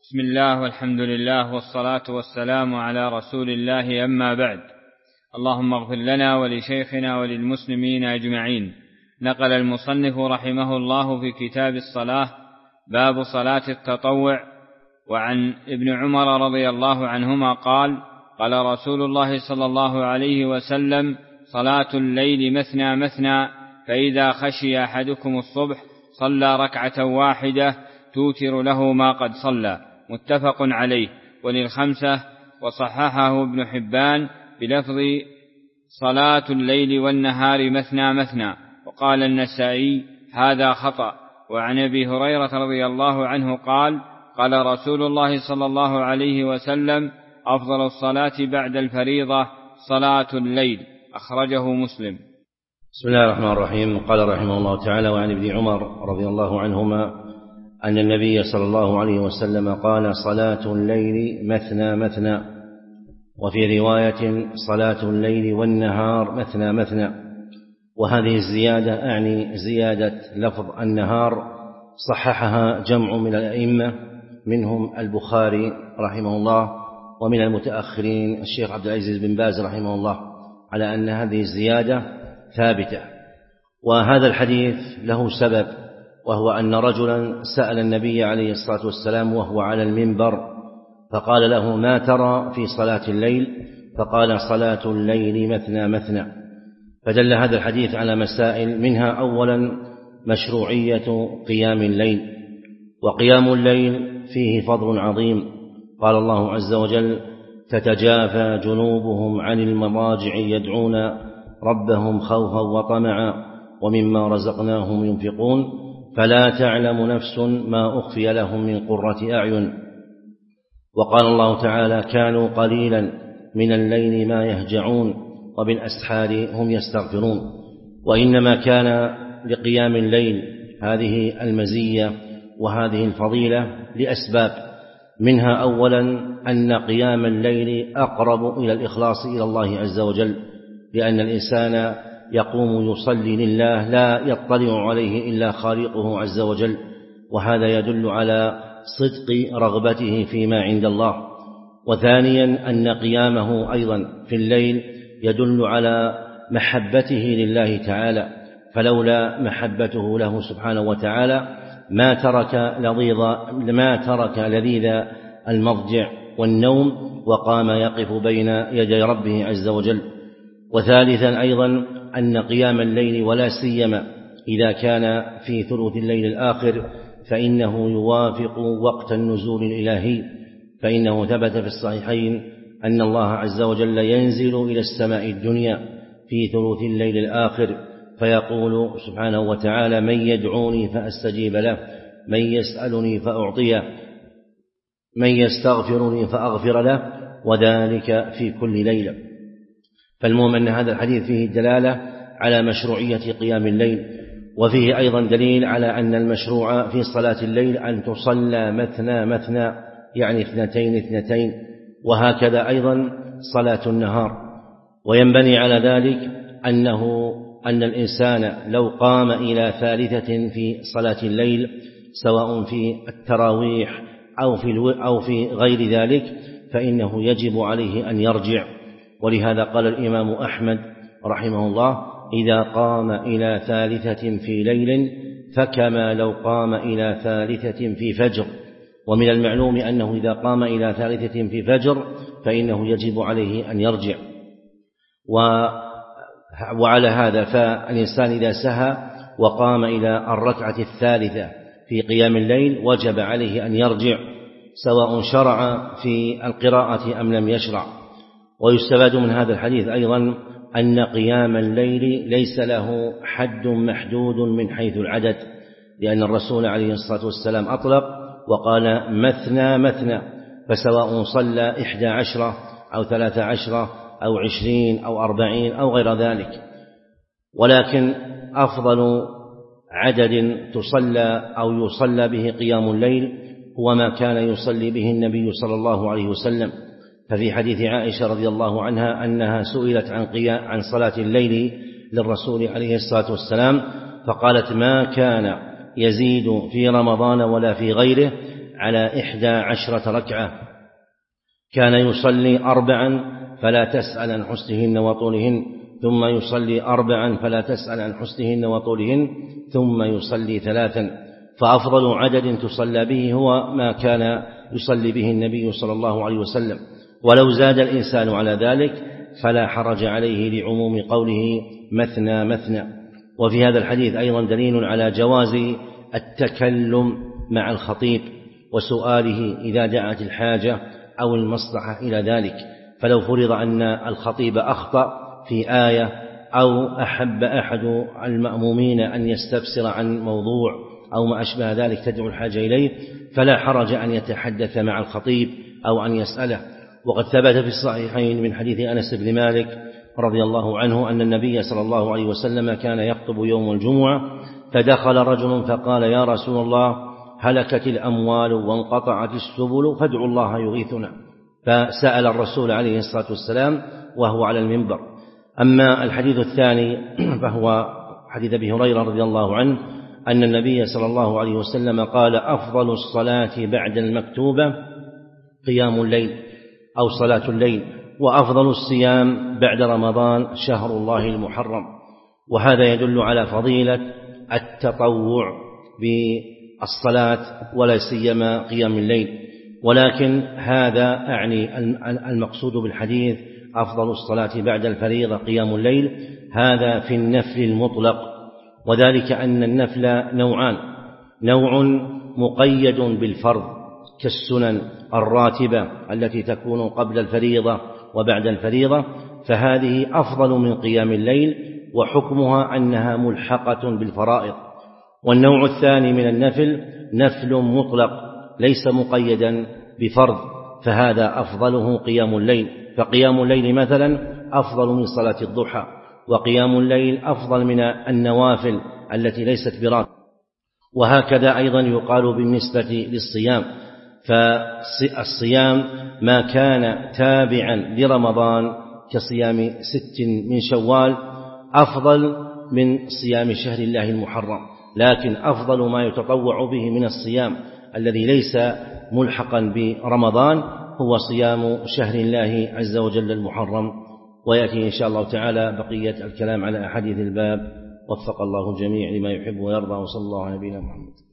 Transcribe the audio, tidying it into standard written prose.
بسم الله والحمد لله والصلاة والسلام على رسول الله، أما بعد. اللهم اغفر لنا ولشيخنا وللمسلمين أجمعين. نقل المصنف رحمه الله في كتاب الصلاة باب صلاة التطوع. وعن ابن عمر رضي الله عنهما قال: قال رسول الله صلى الله عليه وسلم: صلاة الليل مثنى مثنى، فإذا خشي أحدكم الصبح صلى ركعة واحدة توتر له ما قد صلى. متفق عليه وللخمسة، وصححه ابن حبان بلفظ صلاة الليل والنهار مثنى مثنى. وقال النسائي: هذا خطأ. وعن أبي هريرة رضي الله عنه قال: قال رسول الله صلى الله عليه وسلم: أفضل الصلاة بعد الفريضة صلاة الليل. أخرجه مسلم. بسم الله الرحمن الرحيم. قال رحمه الله تعالى: وعن ابن عمر رضي الله عنهما أن النبي صلى الله عليه وسلم قال: صلاة الليل مثنى مثنى، وفي رواية: صلاة الليل والنهار مثنى مثنى. وهذه الزيادة أعني زيادة لفظ النهار صححها جمع من الأئمة، منهم البخاري رحمه الله، ومن المتأخرين الشيخ عبد العزيز بن باز رحمه الله، على أن هذه الزيادة ثابتة. وهذا الحديث له سبب، وهو أن رجلا سأل النبي عليه الصلاة والسلام وهو على المنبر، فقال له: ما ترى في صلاة الليل؟ فقال: صلاة الليل مثنى مثنى. فدل هذا الحديث على مسائل، منها أولا مشروعية قيام الليل، وقيام الليل فيه فضل عظيم. قال الله عز وجل: تتجافى جنوبهم عن المضاجع يدعون ربهم خوفا وطمعا ومما رزقناهم ينفقون فلا تعلم نفس ما أخفي لهم من قرة أعين. وقال الله تعالى: كانوا قليلا من الليل ما يهجعون وبالأسحار هم يستغفرون. وإنما كان لقيام الليل هذه المزية وهذه الفضيلة لأسباب، منها أولا أن قيام الليل أقرب إلى الإخلاص إلى الله عز وجل، لأن الإنسان يقوم يصلي لله لا يطلع عليه إلا خالقه عز وجل، وهذا يدل على صدق رغبته فيما عند الله. وثانيا أن قيامه أيضا في الليل يدل على محبته لله تعالى، فلولا محبته له سبحانه وتعالى ما ترك لذيذ المضجع والنوم وقام يقف بين يدي ربه عز وجل. وثالثا أيضا أن قيام الليل ولا سيما إذا كان في ثلث الليل الآخر فإنه يوافق وقت النزول الإلهي، فإنه ثبت في الصحيحين أن الله عز وجل ينزل إلى السماء الدنيا في ثلث الليل الآخر فيقول سبحانه وتعالى: من يدعوني فأستجيب له، من يسألني فأعطيه، من يستغفرني فأغفر له، وذلك في كل ليلة. فالمهم أن هذا الحديث فيه دلالة على مشروعية قيام الليل، وفيه أيضا دليل على أن المشروع في صلاة الليل أن تصلى مثنى مثنى، يعني اثنتين اثنتين، وهكذا أيضا صلاة النهار. وينبني على ذلك أن الإنسان لو قام إلى ثالثة في صلاة الليل، سواء في التراويح أو في غير ذلك، فإنه يجب عليه أن يرجع. ولهذا قال الإمام أحمد رحمه الله: إذا قام إلى ثالثة في ليل فكما لو قام إلى ثالثة في فجر. ومن المعلوم أنه إذا قام إلى ثالثة في فجر فإنه يجب عليه أن يرجع. وعلى هذا فالإنسان إذا سهى وقام إلى الركعة الثالثة في قيام الليل وجب عليه أن يرجع، سواء شرع في القراءة أم لم يشرع. ويستفاد من هذا الحديث أيضا أن قيام الليل ليس له حد محدود من حيث العدد، لأن الرسول عليه الصلاة والسلام أطلق وقال: مثنى مثنى، فسواء صلى 11 أو 13 أو 20 أو 40 أو غير ذلك. ولكن أفضل عدد تصلى أو يصلى به قيام الليل هو ما كان يصلي به النبي صلى الله عليه وسلم. ففي حديث عائشة رضي الله عنها أنها سئلت عن صلاة الليل للرسول عليه الصلاة والسلام، فقالت: ما كان يزيد في رمضان ولا في غيره على 11 ركعة، كان يصلي 4 فلا تسأل عن حسنهن وطولهن، ثم يصلي 4 فلا تسأل عن حسنهن وطولهن، ثم يصلي 3. فأفضل عدد تصلى به هو ما كان يصلي به النبي صلى الله عليه وسلم، ولو زاد الإنسان على ذلك فلا حرج عليه لعموم قوله مثنى مثنى. وفي هذا الحديث أيضا دليل على جواز التكلم مع الخطيب وسؤاله إذا دعت الحاجة أو المصلحة إلى ذلك. فلو فرض أن الخطيب أخطأ في آية أو أحب أحد المأمومين أن يستفسر عن موضوع أو ما أشبه ذلك تدعو الحاجة إليه، فلا حرج أن يتحدث مع الخطيب أو أن يسأله. وقد ثبت في الصحيحين من حديث أنس بن مالك رضي الله عنه أن النبي صلى الله عليه وسلم كان يخطب يوم الجمعة، فدخل رجل فقال: يا رسول الله، هلكت الأموال وانقطعت السبل فادعوا الله يغيثنا. فسأل الرسول عليه الصلاة والسلام وهو على المنبر. أما الحديث الثاني فهو حديث أبي هريرة رضي الله عنه أن النبي صلى الله عليه وسلم قال: أفضل الصلاة بعد المكتوبة قيام الليل أو صلاة الليل، وأفضل الصيام بعد رمضان شهر الله المحرم. وهذا يدل على فضيلة التطوع بالصلاة ولا سيما قيام الليل. ولكن هذا أعني المقصود بالحديث أفضل الصلاة بعد الفريضة قيام الليل، هذا في النفل المطلق، وذلك أن النفل نوعان: نوع مقيد بالفرض كالسنن الراتبة التي تكون قبل الفريضة وبعد الفريضة، فهذه أفضل من قيام الليل وحكمها أنها ملحقة بالفرائض. والنوع الثاني من النفل نفل مطلق ليس مقيدا بفرض، فهذا أفضله قيام الليل. فقيام الليل مثلا أفضل من صلاة الضحى، وقيام الليل أفضل من النوافل التي ليست براتب. وهكذا أيضا يقال بالنسبة للصيام، فالصيام ما كان تابعا لرمضان كصيام 6 من شوال أفضل من صيام شهر الله المحرم، لكن أفضل ما يتطوع به من الصيام الذي ليس ملحقا برمضان هو صيام شهر الله عز وجل المحرم. ويأتي إن شاء الله تعالى بقية الكلام على أحاديث الباب. وفق الله الجميع لما يحب ويرضى، وصلى الله على نبينا محمد.